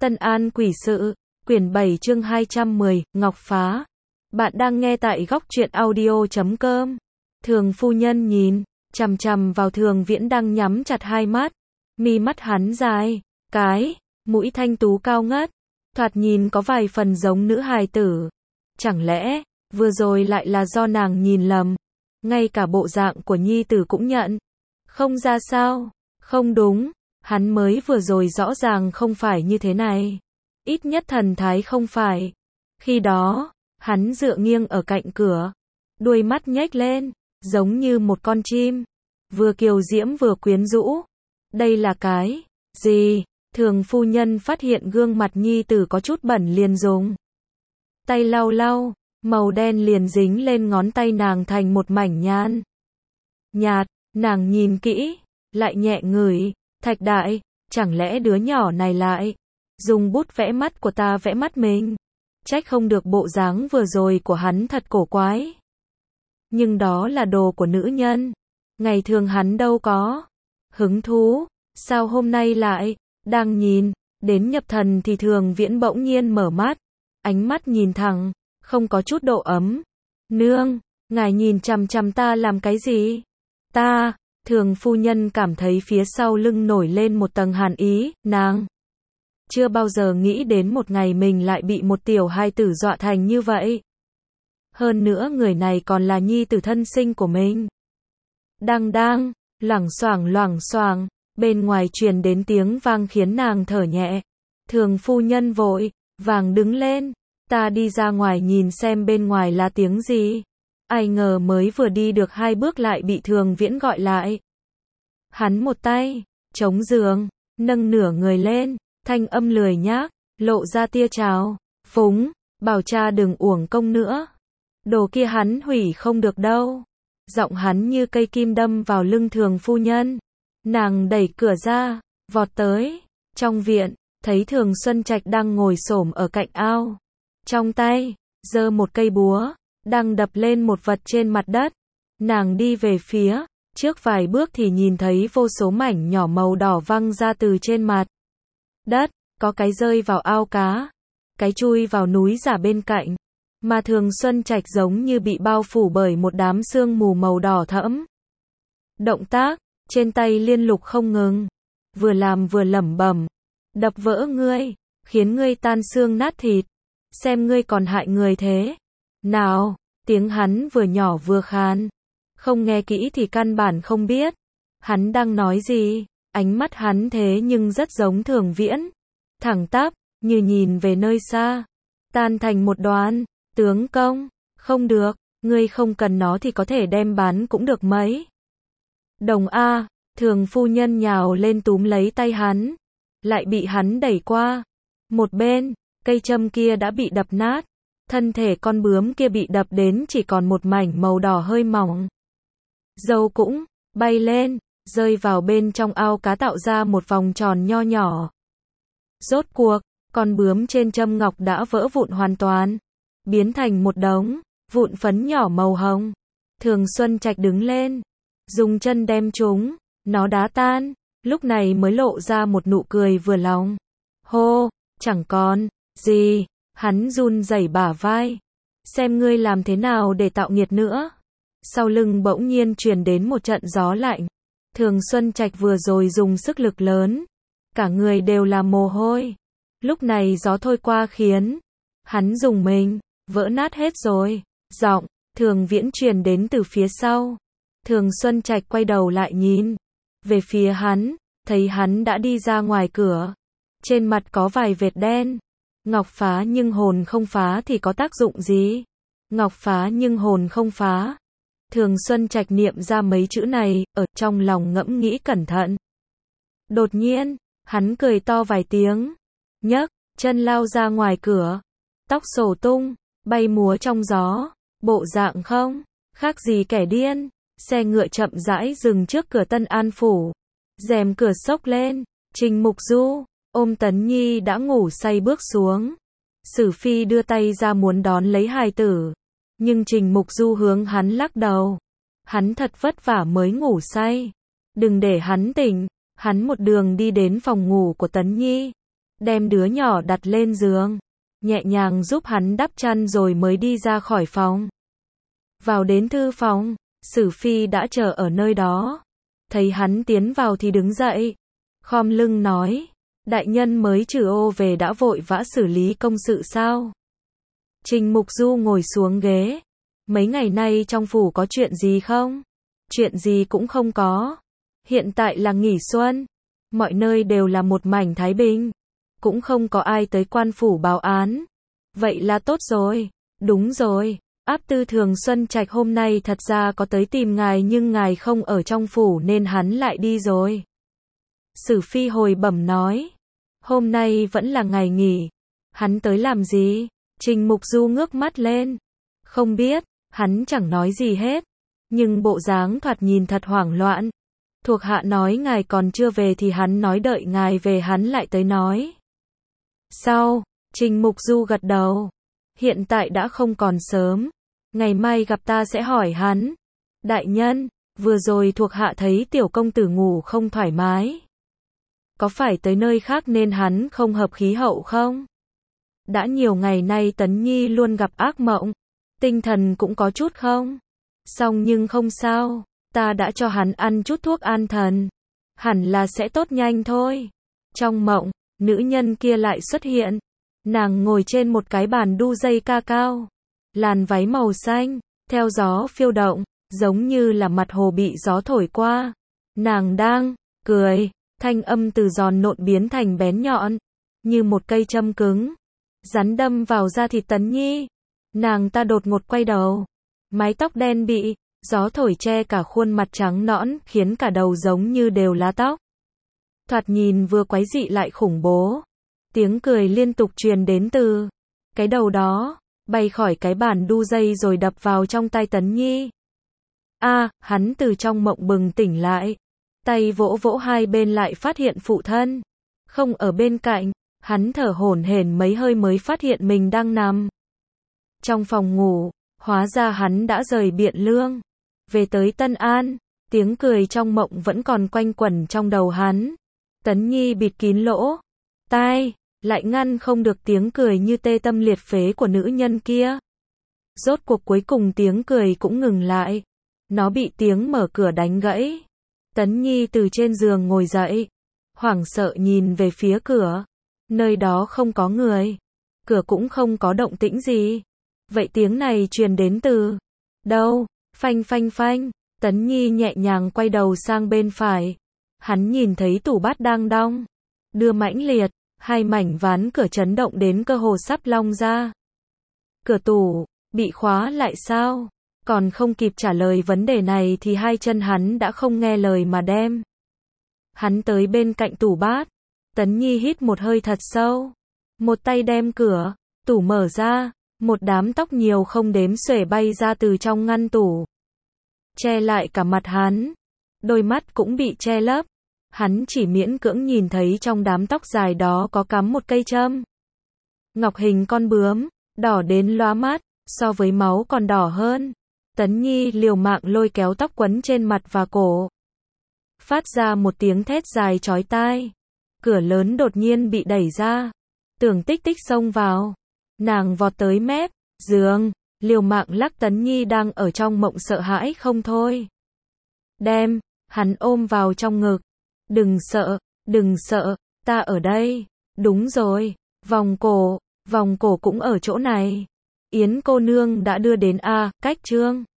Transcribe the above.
Tân An quỷ sự, quyển 7 chương 210, Ngọc Phá. Bạn đang nghe tại góc truyện audio.com. Thường phu nhân nhìn chằm chằm vào Thường Viễn đang nhắm chặt hai mắt. Mi mắt hắn dài, cái, mũi thanh tú cao ngất, thoạt nhìn có vài phần giống nữ hài tử. Chẳng lẽ, vừa rồi lại là do nàng nhìn lầm? Ngay cả bộ dạng của nhi tử cũng nhận không ra sao? Không đúng, hắn mới vừa rồi rõ ràng không phải như thế này. Ít nhất thần thái không phải. Khi đó, hắn dựa nghiêng ở cạnh cửa, đuôi mắt nhếch lên, giống như một con chim, vừa kiều diễm vừa quyến rũ. Đây là cái gì? Thường phu nhân phát hiện gương mặt nhi tử có chút bẩn liền dùng tay lau lau, màu đen liền dính lên ngón tay nàng thành một mảnh nhàn nhạt. Nàng nhìn kỹ, lại nhẹ ngửi, Thạch đại, chẳng lẽ đứa nhỏ này lại dùng bút vẽ mắt của ta vẽ mắt mình? Trách không được bộ dáng vừa rồi của hắn thật cổ quái. Nhưng đó là đồ của nữ nhân, ngày thường hắn đâu có hứng thú, sao hôm nay lại đang nhìn đến nhập thần thì Thường Viễn bỗng nhiên mở mắt, ánh mắt nhìn thẳng, không có chút độ ấm. Nương, ngài nhìn chằm chằm ta làm cái gì? Ta, Thường phu nhân cảm thấy phía sau lưng nổi lên một tầng hàn ý, nàng chưa bao giờ nghĩ đến một ngày mình lại bị một tiểu hài tử dọa thành như vậy. Hơn nữa người này còn là nhi tử thân sinh của mình. Đang, loảng xoảng, bên ngoài truyền đến tiếng vang khiến nàng thở nhẹ. Thường phu nhân vội vàng đứng lên, ta đi ra ngoài nhìn xem bên ngoài là tiếng gì. Ai ngờ mới vừa đi được hai bước lại bị Thường Viễn gọi lại. Hắn một tay chống giường, nâng nửa người lên, thanh âm lười nhác, lộ ra tia trào phúng, bảo cha đừng uổng công nữa. Đồ kia hắn hủy không được đâu. Giọng hắn như cây kim đâm vào lưng Thường phu nhân. Nàng đẩy cửa ra, vọt tới trong viện, thấy Thường Xuân Trạch đang ngồi xổm ở cạnh ao, trong tay giơ một cây búa, đang đập lên một vật trên mặt đất. Nàng đi về phía trước vài bước thì nhìn thấy vô số mảnh nhỏ màu đỏ văng ra từ trên mặt đất, có cái rơi vào ao cá, cái chui vào núi giả bên cạnh, mà Thường Xuân Trạch giống như bị bao phủ bởi một đám sương mù màu đỏ thẫm. Động tác trên tay liên lục không ngừng, vừa làm vừa lẩm bẩm, đập vỡ ngươi, khiến ngươi tan xương nát thịt, xem ngươi còn hại người thế nào. Tiếng hắn vừa nhỏ vừa khàn, không nghe kỹ thì căn bản không biết hắn đang nói gì. Ánh mắt hắn thế nhưng rất giống Thường Viễn, thẳng tắp, như nhìn về nơi xa, tan thành một đoàn. Tướng công, không được, ngươi không cần nó thì có thể đem bán cũng được mấy đồng a. Thường phu nhân nhào lên túm lấy tay hắn, lại bị hắn đẩy qua một bên. Cây châm kia đã bị đập nát, thân thể con bướm kia bị đập đến chỉ còn một mảnh màu đỏ hơi mỏng. Dâu cũng bay lên, rơi vào bên trong ao cá tạo ra một vòng tròn nho nhỏ. Rốt cuộc, con bướm trên châm ngọc đã vỡ vụn hoàn toàn, biến thành một đống vụn phấn nhỏ màu hồng. Thường Xuân Trạch đứng lên, dùng chân đem nó đá tan, lúc này mới lộ ra một nụ cười vừa lòng. Hô, chẳng còn gì, hắn run rẩy bả vai. Xem ngươi làm thế nào để tạo nghiệt nữa. Sau lưng bỗng nhiên truyền đến một trận gió lạnh. Thường Xuân Trạch vừa rồi dùng sức lực lớn, cả người đều là mồ hôi. Lúc này gió thôi qua khiến hắn rùng mình, vỡ nát hết rồi. Giọng Thường Viễn truyền đến từ phía sau. Thường Xuân Trạch quay đầu lại nhìn về phía hắn, thấy hắn đã đi ra ngoài cửa, trên mặt có vài vệt đen. Ngọc phá nhưng hồn không phá thì có tác dụng gì? Ngọc phá nhưng hồn không phá. Thường Xuân Trạch niệm ra mấy chữ này, ở trong lòng ngẫm nghĩ cẩn thận. Đột nhiên, hắn cười to vài tiếng, nhấc chân lao ra ngoài cửa, tóc xổ tung, bay múa trong gió, bộ dạng không khác gì kẻ điên. Xe ngựa chậm rãi dừng trước cửa Tân An phủ, rèm cửa xốc lên, Trình Mục Du ôm Tấn Nhi đã ngủ say bước xuống. Sử Phi đưa tay ra muốn đón lấy hài tử, nhưng Trình Mục Du hướng hắn lắc đầu. Hắn thật vất vả mới ngủ say, đừng để hắn tỉnh. Hắn một đường đi đến phòng ngủ của Tấn Nhi, đem đứa nhỏ đặt lên giường, nhẹ nhàng giúp hắn đắp chăn rồi mới đi ra khỏi phòng. Vào đến thư phòng, Sử Phi đã chờ ở nơi đó. Thấy hắn tiến vào thì đứng dậy, khom lưng nói, đại nhân mới trừ ô về đã vội vã xử lý công sự sao? Trình Mục Du ngồi xuống ghế, mấy ngày nay trong phủ có chuyện gì không? Chuyện gì cũng không có. Hiện tại là nghỉ xuân, mọi nơi đều là một mảnh thái bình, cũng không có ai tới quan phủ báo án. Vậy là tốt rồi. Đúng rồi, Áp Tư Thường Xuân Trạch hôm nay thật ra có tới tìm ngài nhưng ngài không ở trong phủ nên hắn lại đi rồi. Sử Phi hồi bẩm nói, hôm nay vẫn là ngày nghỉ, hắn tới làm gì? Trình Mục Du ngước mắt lên, không biết, hắn chẳng nói gì hết, nhưng bộ dáng thoạt nhìn thật hoảng loạn. Thuộc hạ nói ngài còn chưa về thì hắn nói đợi ngài về hắn lại tới nói. Sao? Trình Mục Du gật đầu. Hiện tại đã không còn sớm, ngày mai gặp ta sẽ hỏi hắn. Đại nhân, vừa rồi thuộc hạ thấy tiểu công tử ngủ không thoải mái. Có phải tới nơi khác nên hắn không hợp khí hậu không? Đã nhiều ngày nay Tấn Nhi luôn gặp ác mộng, tinh thần cũng có chút không? Xong nhưng không sao, ta đã cho hắn ăn chút thuốc an thần, hẳn là sẽ tốt nhanh thôi. Trong mộng, nữ nhân kia lại xuất hiện. Nàng ngồi trên một cái bàn đu dây ca cao, làn váy màu xanh, theo gió phiêu động, giống như là mặt hồ bị gió thổi qua. Nàng đang cười, thanh âm từ giòn nộn biến thành bén nhọn, như một cây châm cứng, rắn đâm vào da thịt Tấn Nhi. Nàng ta đột ngột quay đầu, mái tóc đen bị gió thổi che cả khuôn mặt trắng nõn, khiến cả đầu giống như đều lá tóc. Thoạt nhìn vừa quái dị lại khủng bố. Tiếng cười liên tục truyền đến từ cái đầu đó, bay khỏi cái bàn đu dây rồi đập vào trong tai Tấn Nhi. Hắn từ trong mộng bừng tỉnh lại, tay vỗ vỗ hai bên lại phát hiện phụ thân không ở bên cạnh, hắn thở hổn hển mấy hơi mới phát hiện mình đang nằm trong phòng ngủ, hóa ra hắn đã rời Biện Lương, về tới Tân An. Tiếng cười trong mộng vẫn còn quanh quẩn trong đầu hắn. Tấn Nhi bịt kín lỗ tai, lại ngăn không được tiếng cười như tê tâm liệt phế của nữ nhân kia. Rốt cuộc cuối cùng tiếng cười cũng ngừng lại. Nó bị tiếng mở cửa đánh gãy. Tấn Nhi từ trên giường ngồi dậy, hoảng sợ nhìn về phía cửa. Nơi đó không có người, cửa cũng không có động tĩnh gì. Vậy tiếng này truyền đến từ đâu? Phanh phanh phanh. Tấn Nhi nhẹ nhàng quay đầu sang bên phải. Hắn nhìn thấy tủ bát đang đong đưa mãnh liệt, hai mảnh ván cửa chấn động đến cơ hồ sắp long ra. Cửa tủ bị khóa lại sao? Còn không kịp trả lời vấn đề này thì hai chân hắn đã không nghe lời mà đem hắn tới bên cạnh tủ bát. Tấn Nhi hít một hơi thật sâu, một tay đem cửa tủ mở ra, một đám tóc nhiều không đếm xuể bay ra từ trong ngăn tủ, che lại cả mặt hắn, đôi mắt cũng bị che lấp. Hắn chỉ miễn cưỡng nhìn thấy trong đám tóc dài đó có cắm một cây châm ngọc hình con bướm, đỏ đến lóa mắt, so với máu còn đỏ hơn. Tấn Nhi liều mạng lôi kéo tóc quấn trên mặt và cổ, phát ra một tiếng thét dài chói tai. Cửa lớn đột nhiên bị đẩy ra, Tưởng Tích Tích xông vào, nàng vọt tới mép giường, liều mạng lắc Tấn Nhi đang ở trong mộng sợ hãi không thôi. Đem hắn ôm vào trong ngực. Đừng sợ, ta ở đây. Đúng rồi, vòng cổ cũng ở chỗ này. Yến cô nương đã đưa đến cách chương